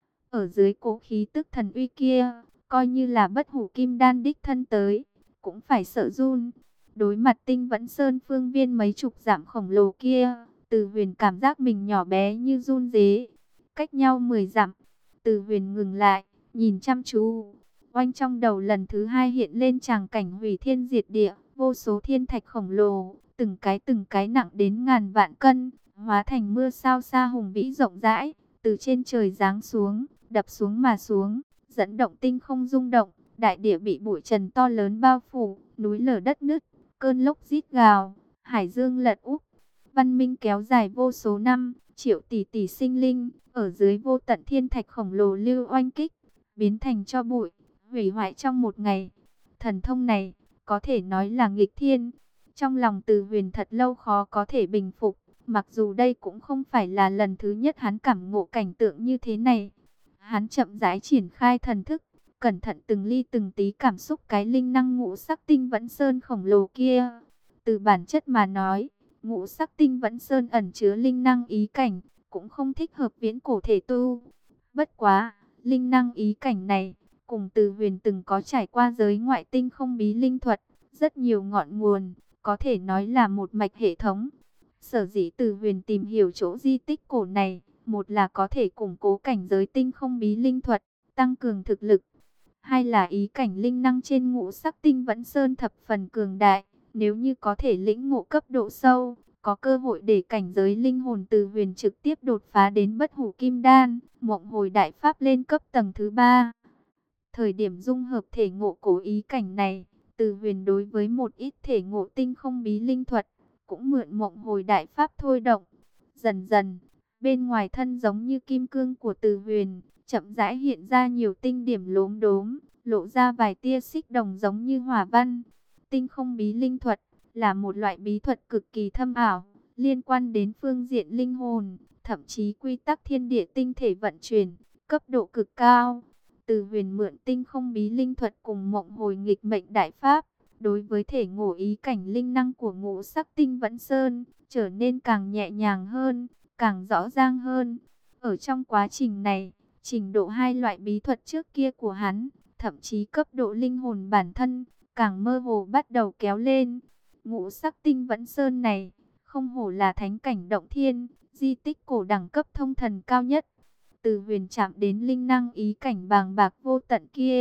Ở dưới cố khí tức thần uy kia, coi như là bất hủ kim đan đích thân tới, cũng phải sợ run. Đối mặt tinh vẫn sơn phương viên mấy chục dặm khổng lồ kia, từ huyền cảm giác mình nhỏ bé như run rế. Cách nhau mười dặm, từ huyền ngừng lại, nhìn chăm chú. Oanh trong đầu lần thứ hai hiện lên tràng cảnh hủy thiên diệt địa, vô số thiên thạch khổng lồ, từng cái từng cái nặng đến ngàn vạn cân, hóa thành mưa sao sa hùng vĩ rộng rãi, từ trên trời giáng xuống, đập xuống mà xuống, dẫn động tinh không rung động, đại địa bị bụi trần to lớn bao phủ, núi lở đất nứt, cơn lốc rít gào, hải dương lật úp. Văn minh kéo dài vô số năm, triệu tỷ tỷ sinh linh, ở dưới vô tận thiên thạch khổng lồ lưu oanh kích, biến thành cho bụi, hủy hoại trong một ngày. Thần thông này, có thể nói là nghịch thiên. Trong lòng từ huyền thật lâu khó có thể bình phục, mặc dù đây cũng không phải là lần thứ nhất hắn cảm ngộ cảnh tượng như thế này. Hắn chậm rãi triển khai thần thức, cẩn thận từng ly từng tí cảm xúc cái linh năng ngũ sắc tinh vẫn sơn khổng lồ kia. Từ bản chất mà nói, ngũ sắc tinh vẫn sơn ẩn chứa linh năng ý cảnh, cũng không thích hợp viễn cổ thể tu. Bất quá, linh năng ý cảnh này, cùng từ huyền từng có trải qua giới ngoại tinh không bí linh thuật, rất nhiều ngọn nguồn, có thể nói là một mạch hệ thống. Sở dĩ từ huyền tìm hiểu chỗ di tích cổ này, một là có thể củng cố cảnh giới tinh không bí linh thuật, tăng cường thực lực. Hai là ý cảnh linh năng trên ngũ sắc tinh vẫn sơn thập phần cường đại, nếu như có thể lĩnh ngộ cấp độ sâu, có cơ hội để cảnh giới linh hồn từ huyền trực tiếp đột phá đến bất hủ kim đan, mộng hồi đại pháp lên cấp tầng thứ ba. Thời điểm dung hợp thể ngộ cố ý cảnh này, từ huyền đối với một ít thể ngộ tinh không bí linh thuật, cũng mượn mộng hồi đại pháp thôi động. Dần dần, bên ngoài thân giống như kim cương của từ huyền, chậm rãi hiện ra nhiều tinh điểm lốm đốm, lộ ra vài tia xích đồng giống như hỏa văn. Tinh không bí linh thuật là một loại bí thuật cực kỳ thâm ảo, liên quan đến phương diện linh hồn, thậm chí quy tắc thiên địa tinh thể vận chuyển, cấp độ cực cao. Từ huyền mượn tinh không bí linh thuật cùng mộng hồi nghịch mệnh đại pháp, đối với thể ngộ ý cảnh linh năng của ngũ sắc tinh vẫn sơn, trở nên càng nhẹ nhàng hơn, càng rõ ràng hơn. Ở trong quá trình này, trình độ hai loại bí thuật trước kia của hắn, thậm chí cấp độ linh hồn bản thân, càng mơ hồ bắt đầu kéo lên. Ngũ sắc tinh vẫn sơn này, không hổ là thánh cảnh động thiên, di tích cổ đẳng cấp thông thần cao nhất. Từ huyền chạm đến linh năng ý cảnh bàng bạc vô tận kia,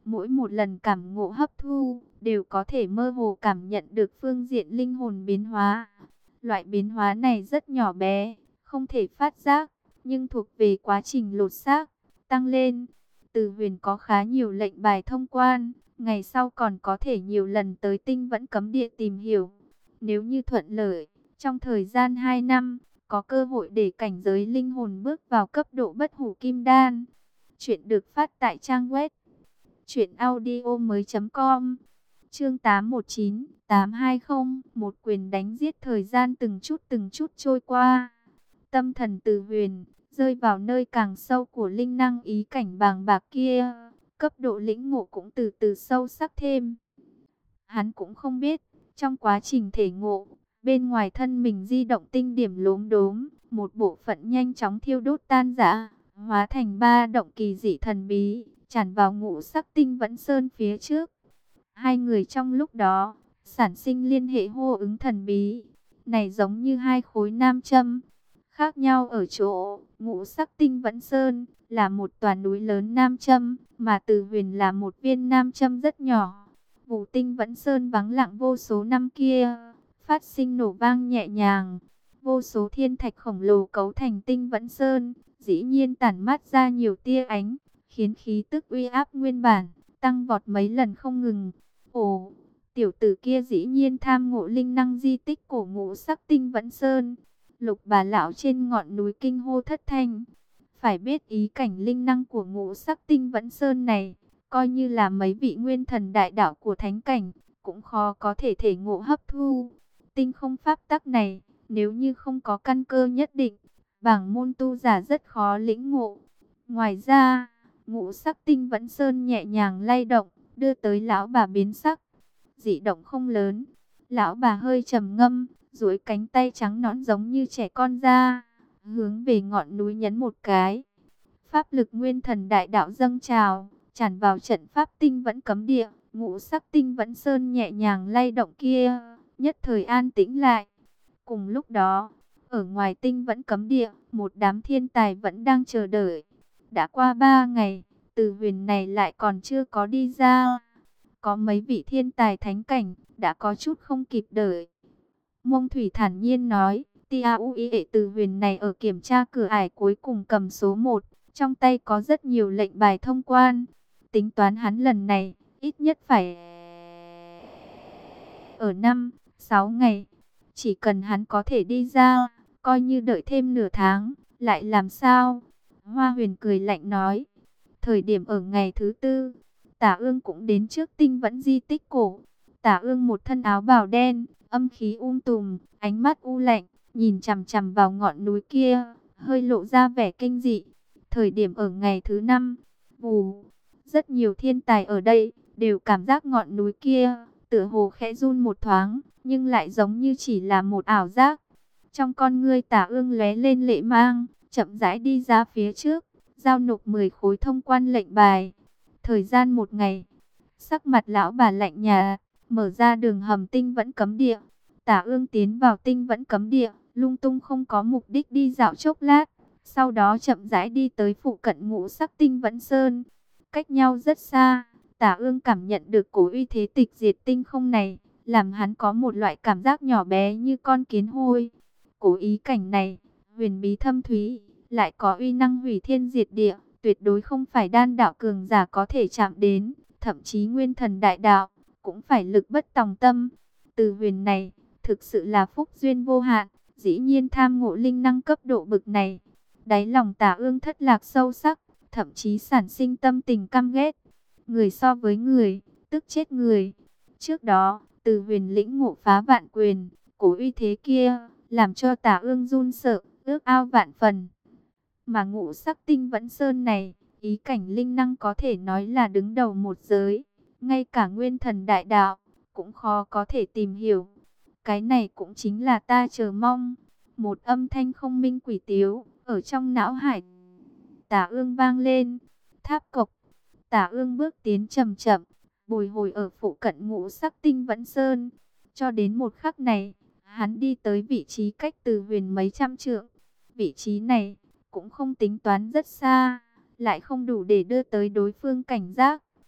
Mỗi một lần cảm ngộ hấp thu, đều có thể mơ hồ cảm nhận được phương diện linh hồn biến hóa. Loại biến hóa này rất nhỏ bé, không thể phát giác, nhưng thuộc về quá trình lột xác, tăng lên. Từ Huyền có khá nhiều lệnh bài thông quan, ngày sau còn có thể nhiều lần tới Tinh Vẫn Cấm Địa tìm hiểu. Nếu như thuận lợi, trong thời gian hai năm, có cơ hội để cảnh giới linh hồn bước vào cấp độ bất hủ kim đan. Chuyện được phát tại trang web truyện audio mới.com. Chương tám một chín, tám hai không, một quyền đánh giết. Thời gian từng chút từng chút trôi qua. Tâm thần Từ Huyền rơi vào nơi càng sâu của linh năng ý cảnh bàng bạc kia, cấp độ lĩnh ngộ cũng từ từ sâu sắc thêm. Hắn cũng không biết, trong quá trình thể ngộ, bên ngoài thân mình di động tinh điểm lốm đốm, một bộ phận nhanh chóng thiêu đốt tan rã, hóa thành ba động kỳ dị thần bí, tràn vào ngũ sắc Tinh Vẫn Sơn phía trước. Hai người trong lúc đó, sản sinh liên hệ hô ứng thần bí, này giống như hai khối nam châm. Khác nhau ở chỗ, ngũ sắc Tinh Vẫn Sơn là một tòa núi lớn nam châm, mà Từ Huyền là một viên nam châm rất nhỏ. Vụ Tinh Vẫn Sơn vắng lặng vô số năm kia, phát sinh nổ vang nhẹ nhàng. Vô số thiên thạch khổng lồ cấu thành Tinh Vẫn Sơn, dĩ nhiên tản mát ra nhiều tia ánh, khiến khí tức uy áp nguyên bản tăng vọt mấy lần không ngừng. Ồ, tiểu tử kia dĩ nhiên tham ngộ linh năng di tích cổ ngũ sắc Tinh Vẫn Sơn. Lục bà lão trên ngọn núi kinh hô thất thanh. Phải biết ý cảnh linh năng của ngũ sắc Tinh Vẫn Sơn này, coi như là mấy vị nguyên thần đại đạo của thánh cảnh, cũng khó có thể thể ngộ hấp thu. Tinh không pháp tắc này, nếu như không có căn cơ nhất định, bảng môn tu giả rất khó lĩnh ngộ. Ngoài ra, ngũ sắc Tinh Vẫn Sơn nhẹ nhàng lay động, đưa tới lão bà biến sắc. Dị động không lớn, lão bà hơi trầm ngâm, duỗi cánh tay trắng nõn giống như trẻ con ra, hướng về ngọn núi nhấn một cái. Pháp lực nguyên thần đại đạo dâng trào, tràn vào trận pháp Tinh Vẫn Cấm Địa. Ngũ sắc Tinh Vẫn Sơn nhẹ nhàng lay động kia, nhất thời an tĩnh lại. Cùng lúc đó, ở ngoài Tinh Vẫn Cấm Địa, một đám thiên tài vẫn đang chờ đợi. Đã qua ba ngày, Từ Huyền này lại còn chưa có đi ra. Có mấy vị thiên tài thánh cảnh đã có chút không kịp đợi. Mông Thủy thản nhiên nói, Tia Uy Từ Huyền này ở kiểm tra cửa ải cuối cùng cầm số một, trong tay có rất nhiều lệnh bài thông quan. Tính toán hắn lần này, ít nhất phải ở năm, sáu ngày. Chỉ cần hắn có thể đi ra, coi như đợi thêm nửa tháng, lại làm sao? Hoa Huyền cười lạnh nói, thời điểm ở ngày thứ tư, Tả Ương cũng đến trước Tinh Vẫn di tích cổ. Tả Ương một thân áo bào đen, âm khí um tùm, ánh mắt u lạnh, nhìn chằm chằm vào ngọn núi kia, hơi lộ ra vẻ kinh dị. Thời điểm ở ngày thứ năm, vù, rất nhiều thiên tài ở đây đều cảm giác ngọn núi kia tựa hồ khẽ run một thoáng, nhưng lại giống như chỉ là một ảo giác. Trong con ngươi Tả Ương lóe lên lệ mang, chậm rãi đi ra phía trước, giao nộp mười khối thông quan lệnh bài. Thời gian một ngày, sắc mặt lão bà lạnh nhà, mở ra đường hầm Tinh Vẫn Cấm Địa. Tả Ương tiến vào Tinh Vẫn Cấm Địa, lung tung không có mục đích đi dạo chốc lát, sau đó chậm rãi đi tới phụ cận ngũ sắc Tinh Vẫn Sơn. Cách nhau rất xa, Tả Ương cảm nhận được cổ uy thế tịch diệt tinh không này, làm hắn có một loại cảm giác nhỏ bé như con kiến hôi. Cổ ý cảnh này, huyền bí thâm thúy, lại có uy năng hủy thiên diệt địa, tuyệt đối không phải đan đạo cường giả có thể chạm đến, thậm chí nguyên thần đại đạo cũng phải lực bất tòng tâm. Từ Huyền này, thực sự là phúc duyên vô hạn, dĩ nhiên tham ngộ linh năng cấp độ bực này. Đáy lòng Tả Ương thất lạc sâu sắc, thậm chí sản sinh tâm tình căm ghét. Người so với người, tức chết người. Trước đó, Từ Huyền lĩnh ngộ phá vạn quyền, cổ uy thế kia, làm cho Tả Ương run sợ, ước ao vạn phần. Mà ngũ sắc Tinh Vẫn Sơn này, ý cảnh linh năng có thể nói là đứng đầu một giới. Ngay cả nguyên thần đại đạo, cũng khó có thể tìm hiểu. Cái này cũng chính là ta chờ mong. Một âm thanh không minh quỷ tiếu, ở trong não hải Tả Ương vang lên. Tháp cộc. Tả Ương bước tiến chậm chậm, bồi hồi ở phụ cận ngũ sắc Tinh Vẫn Sơn. Cho đến một khắc này, hắn đi tới vị trí cách Từ Huyền mấy trăm trượng. Vị trí này cũng không tính toán rất xa, lại không đủ để đưa tới đối phương cảnh giác.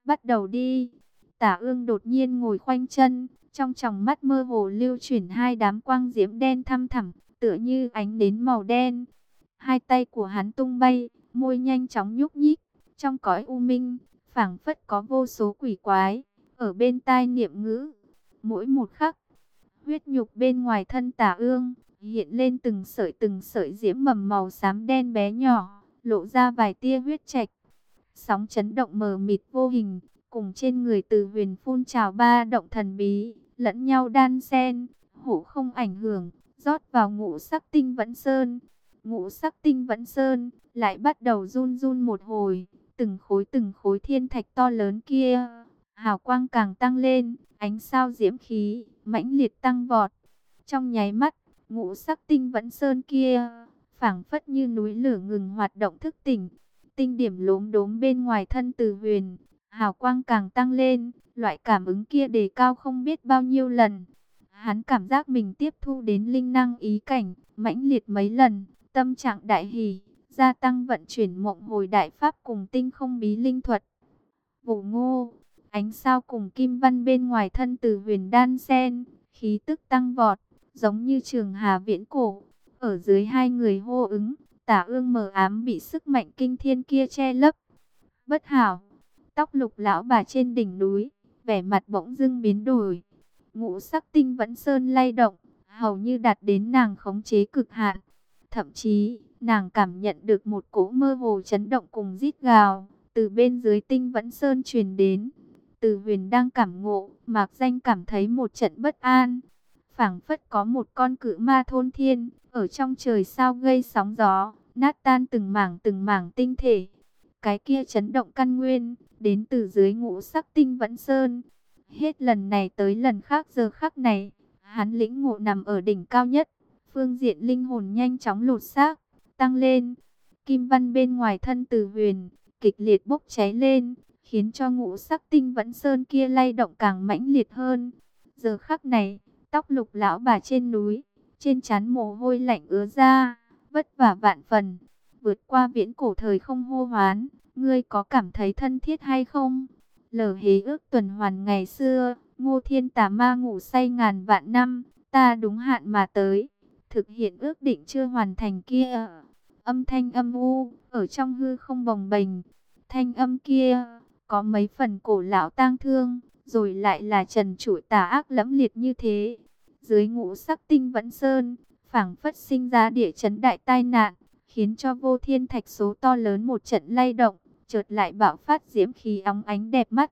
bắt đầu đi. Tả Ương đột nhiên ngồi khoanh chân, trong tròng mắt mơ hồ lưu chuyển hai đám quang diễm đen thăm thẳm, tựa như ánh nến màu đen. Hai tay của hắn tung bay, môi nhanh chóng nhúc nhích, trong cõi u minh, phảng phất có vô số quỷ quái ở bên tai niệm ngữ. Mỗi một khắc, huyết nhục bên ngoài thân Tả Ương hiện lên từng sợi từng sợi diễm mầm màu xám đen bé nhỏ, lộ ra vài tia huyết trạch. Sóng chấn động mờ mịt vô hình, cùng trên người Từ Huyền phun trào ba động thần bí, lẫn nhau đan xen, hổ không ảnh hưởng, rót vào ngũ sắc tinh vẫn sơn. Ngũ sắc tinh vẫn sơn lại bắt đầu run run một hồi, từng khối từng khối thiên thạch to lớn kia, hào quang càng tăng lên, ánh sao diễm khí mãnh liệt tăng vọt. Trong nháy mắt, ngũ sắc tinh vẫn sơn kia phảng phất như núi lửa ngừng hoạt động thức tỉnh. Tinh điểm lốm đốm bên ngoài thân Từ Huyền, hào quang càng tăng lên, loại cảm ứng kia đề cao không biết bao nhiêu lần. Hắn cảm giác mình tiếp thu đến linh năng ý cảnh, mãnh liệt mấy lần, tâm trạng đại hỷ, gia tăng vận chuyển mộng hồi đại pháp cùng tinh không bí linh thuật. Vù ngô, ánh sao cùng kim văn bên ngoài thân Từ Huyền đan sen, khí tức tăng vọt, giống như trường hà viễn cổ. Ở dưới hai người hô ứng, Tả Ương mờ ám bị sức mạnh kinh thiên kia che lấp. Bất hảo, tóc Lục lão bà trên đỉnh núi, vẻ mặt bỗng dưng biến đổi. Ngũ sắc tinh vẫn sơn lay động, hầu như đạt đến nàng khống chế cực hạn. Thậm chí, nàng cảm nhận được một cỗ mơ hồ chấn động cùng rít gào từ bên dưới tinh vẫn sơn truyền đến. Từ Huyền đang cảm ngộ, mạc danh cảm thấy một trận bất an. Phảng phất có một con cự ma thôn thiên ở trong trời sao gây sóng gió, nát tan từng mảng từng mảng tinh thể. Cái kia chấn động căn nguyên đến từ dưới ngũ sắc tinh vẫn sơn. Hết lần này tới lần khác, giờ khắc này, hắn lĩnh ngộ nằm ở đỉnh cao nhất. Phương diện linh hồn nhanh chóng lột xác, tăng lên. Kim văn bên ngoài thân Từ Huyền kịch liệt bốc cháy lên, khiến cho ngũ sắc tinh vẫn sơn kia lay động càng mãnh liệt hơn. Giờ khắc này, tóc Lục lão bà trên núi, trên trán mồ hôi lạnh ứa ra, vất vả vạn phần. Vượt qua viễn cổ thời không hô hoán, ngươi có cảm thấy thân thiết hay không? Lở hế ước tuần hoàn ngày xưa, Ngô Thiên tà ma ngủ say ngàn vạn năm, ta đúng hạn mà tới, thực hiện ước định chưa hoàn thành kia. Âm thanh âm u, ở trong hư không bồng bềnh. Thanh âm kia, có mấy phần cổ lão tang thương, rồi lại là trần trụi tà ác lẫm liệt như thế. Dưới ngũ sắc tinh vẫn sơn, phảng phất sinh ra địa chấn đại tai nạn, khiến cho vô thiên thạch số to lớn một trận lay động, chợt lại bạo phát diễm khí óng ánh đẹp mắt.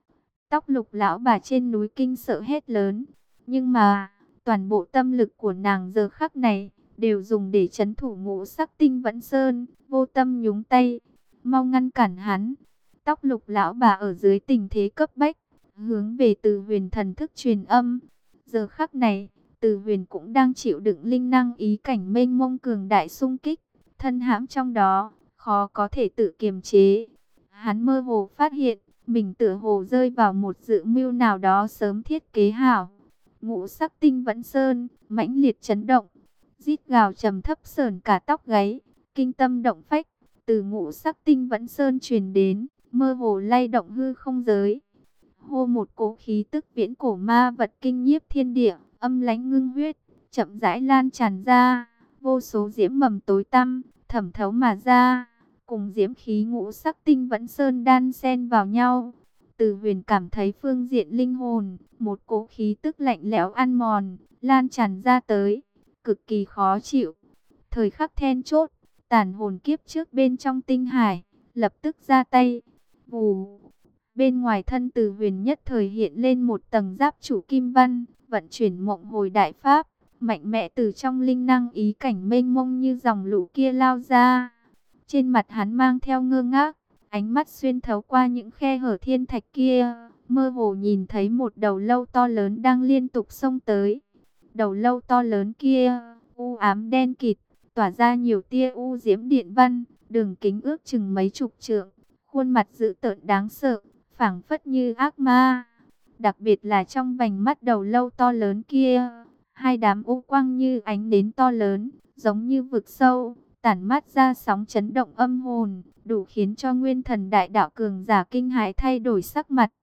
Tóc Lục lão bà trên núi kinh sợ hét lớn, nhưng mà toàn bộ tâm lực của nàng giờ khắc này đều dùng để trấn thủ ngũ sắc tinh vẫn sơn, vô tâm nhúng tay, mau ngăn cản hắn. Tóc Lục lão bà ở dưới tình thế cấp bách, hướng về Từ Huyền thần thức truyền âm. Giờ khắc này, Từ Huyền cũng đang chịu đựng linh năng ý cảnh mênh mông cường đại xung kích, thân hãm trong đó, khó có thể tự kiềm chế. Hắn mơ hồ phát hiện, mình tựa hồ rơi vào một dự mưu nào đó sớm thiết kế hảo. Ngũ sắc tinh vẫn sơn, mãnh liệt chấn động, rít gào trầm thấp sởn cả tóc gáy, kinh tâm động phách, từ ngũ sắc tinh vẫn sơn truyền đến, mơ hồ lay động hư không giới. Hô, một cỗ khí tức viễn cổ ma vật kinh nhiếp thiên địa, âm lãnh ngưng huyết, chậm rãi lan tràn ra, vô số diễm mầm tối tăm thẩm thấu mà ra, cùng diễm khí ngũ sắc tinh vẫn sơn đan xen vào nhau. Từ Huyền cảm thấy phương diện linh hồn, một cỗ khí tức lạnh lẽo ăn mòn, lan tràn ra tới, cực kỳ khó chịu. Thời khắc then chốt, tàn hồn kiếp trước bên trong tinh hải, lập tức ra tay. Vù, bên ngoài thân Từ Huyền nhất thời hiện lên một tầng giáp chủ kim văn, vận chuyển mộng hồi đại pháp, mạnh mẽ từ trong linh năng ý cảnh mênh mông như dòng lũ kia lao ra. Trên mặt hắn mang theo ngơ ngác, ánh mắt xuyên thấu qua những khe hở thiên thạch kia, mơ hồ nhìn thấy một đầu lâu to lớn đang liên tục xông tới. Đầu lâu to lớn kia, u ám đen kịt, tỏa ra nhiều tia u diễm điện văn, đường kính ước chừng mấy chục trượng, khuôn mặt dữ tợn đáng sợ, phảng phất như ác ma. Đặc biệt là trong vành mắt đầu lâu to lớn kia, hai đám u quang như ánh nến to lớn, giống như vực sâu, tản mát ra sóng chấn động âm hồn, đủ khiến cho nguyên thần đại đạo cường giả kinh hãi thay đổi sắc mặt.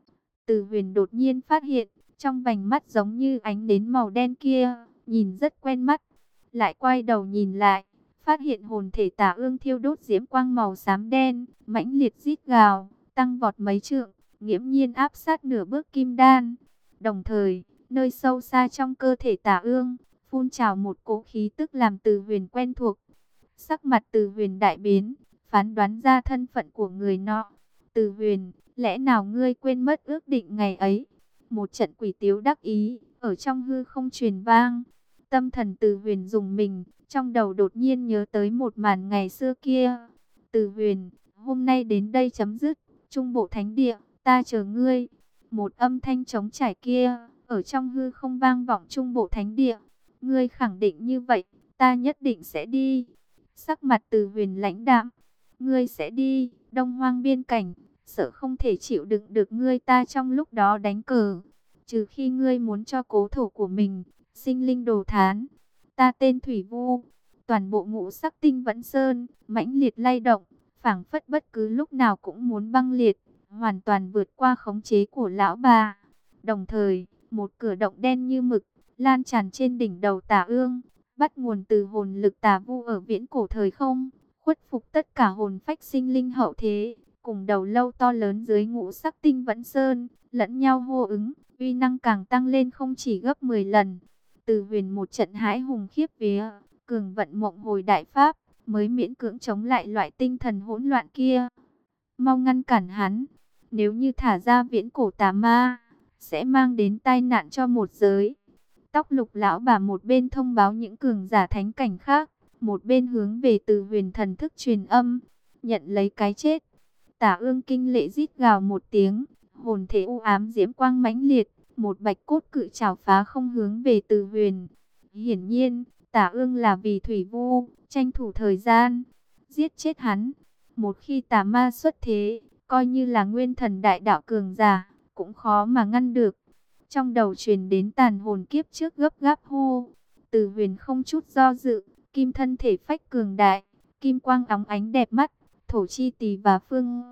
Từ Huyền đột nhiên phát hiện, trong vành mắt giống như ánh nến màu đen kia, nhìn rất quen mắt. Lại quay đầu nhìn lại, phát hiện hồn thể Tả Ương thiêu đốt diễm quang màu xám đen, mãnh liệt rít gào, tăng vọt mấy trượng, nghiễm nhiên áp sát nửa bước kim đan. Đồng thời, nơi sâu xa trong cơ thể Tả Ương, phun trào một cỗ khí tức làm Từ Huyền quen thuộc. Sắc mặt Từ Huyền đại biến, phán đoán ra thân phận của người nọ. Từ Huyền, lẽ nào ngươi quên mất ước định ngày ấy? Một trận quỷ tiếu đắc ý, ở trong hư không truyền vang. Tâm thần Từ Huyền dùng mình, trong đầu đột nhiên nhớ tới một màn ngày xưa kia. Từ Huyền, hôm nay đến đây chấm dứt, Trung Bộ Thánh Địa, ta chờ ngươi. Một âm thanh trống trải kia, ở trong hư không vang vọng Trung Bộ Thánh Địa. Ngươi khẳng định như vậy, ta nhất định sẽ đi. Sắc mặt Từ Huyền lãnh đạm, ngươi sẽ đi, Đông Hoang biên cảnh, sợ không thể chịu đựng được ngươi ta trong lúc đó đánh cờ. Trừ khi ngươi muốn cho cố thổ của mình, sinh linh đồ thán. Ta tên Thủy Vu, toàn bộ ngũ sắc tinh vẫn sơn, mãnh liệt lay động, phảng phất bất cứ lúc nào cũng muốn băng liệt, hoàn toàn vượt qua khống chế của lão bà. Đồng thời, một cửa động đen như mực, lan tràn trên đỉnh đầu Tả Ương, bắt nguồn từ hồn lực Tà Vu ở viễn cổ thời không, khuất phục tất cả hồn phách sinh linh hậu thế, cùng đầu lâu to lớn dưới ngũ sắc tinh vẫn sơn, lẫn nhau hô ứng, uy năng càng tăng lên không chỉ gấp mười lần. Từ Huyền một trận hãi hùng khiếp vía, cường vận mộng hồi đại pháp, mới miễn cưỡng chống lại loại tinh thần hỗn loạn kia. Mau ngăn cản hắn, nếu như thả ra viễn cổ tà ma, sẽ mang đến tai nạn cho một giới. Tóc lục lão bà một bên thông báo những cường giả thánh cảnh khác, một bên hướng về Từ Huyền thần thức truyền âm, nhận lấy cái chết. Tả Ương kinh lệ rít gào một tiếng, hồn thể u ám diễm quang mãnh liệt, một bạch cốt cự trảo phá không hướng về Từ Huyền. Hiển nhiên, Tả Ương là vì Thủy Vu, tranh thủ thời gian, giết chết hắn. Một khi tà ma xuất thế, coi như là nguyên thần đại đạo cường giả, cũng khó mà ngăn được. Trong đầu truyền đến tàn hồn kiếp trước gấp gáp hô. Từ Huyền không chút do dự, kim thân thể phách cường đại, kim quang óng ánh đẹp mắt, thổ chi tỳ và phương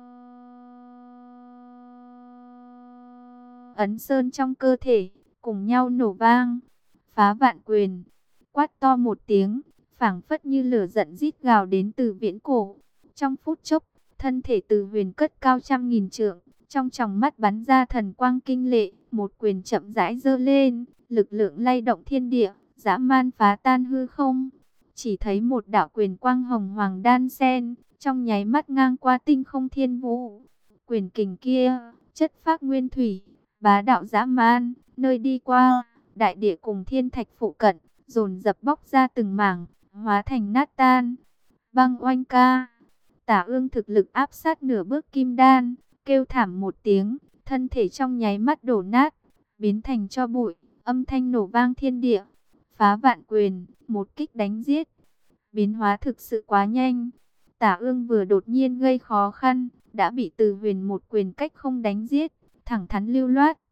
ấn sơn trong cơ thể, cùng nhau nổ vang, phá vạn quyền, quát to một tiếng, phảng phất như lửa giận rít gào đến từ viễn cổ. Trong phút chốc, thân thể Từ Huyền cất cao trăm nghìn trượng, trong tròng mắt bắn ra thần quang kinh lệ, một quyền chậm rãi giơ lên, lực lượng lay động thiên địa, dã man phá tan hư không. Chỉ thấy một đạo quyền quang hồng hoàng đan sen, trong nháy mắt ngang qua tinh không thiên vũ. Quyền kình kia, chất phác nguyên thủy, bá đạo dã man, nơi đi qua, đại địa cùng thiên thạch phụ cận, dồn dập bóc ra từng mảng, hóa thành nát tan. Băng oanh ca, Tả Ương thực lực áp sát nửa bước kim đan, kêu thảm một tiếng, thân thể trong nháy mắt đổ nát, biến thành tro bụi, âm thanh nổ vang thiên địa. Phá vạn quyền, một kích đánh giết. Biến hóa thực sự quá nhanh. Tả Ương vừa đột nhiên gây khó khăn, đã bị Từ Huyền một quyền cách không đánh giết, thẳng thắn lưu loát.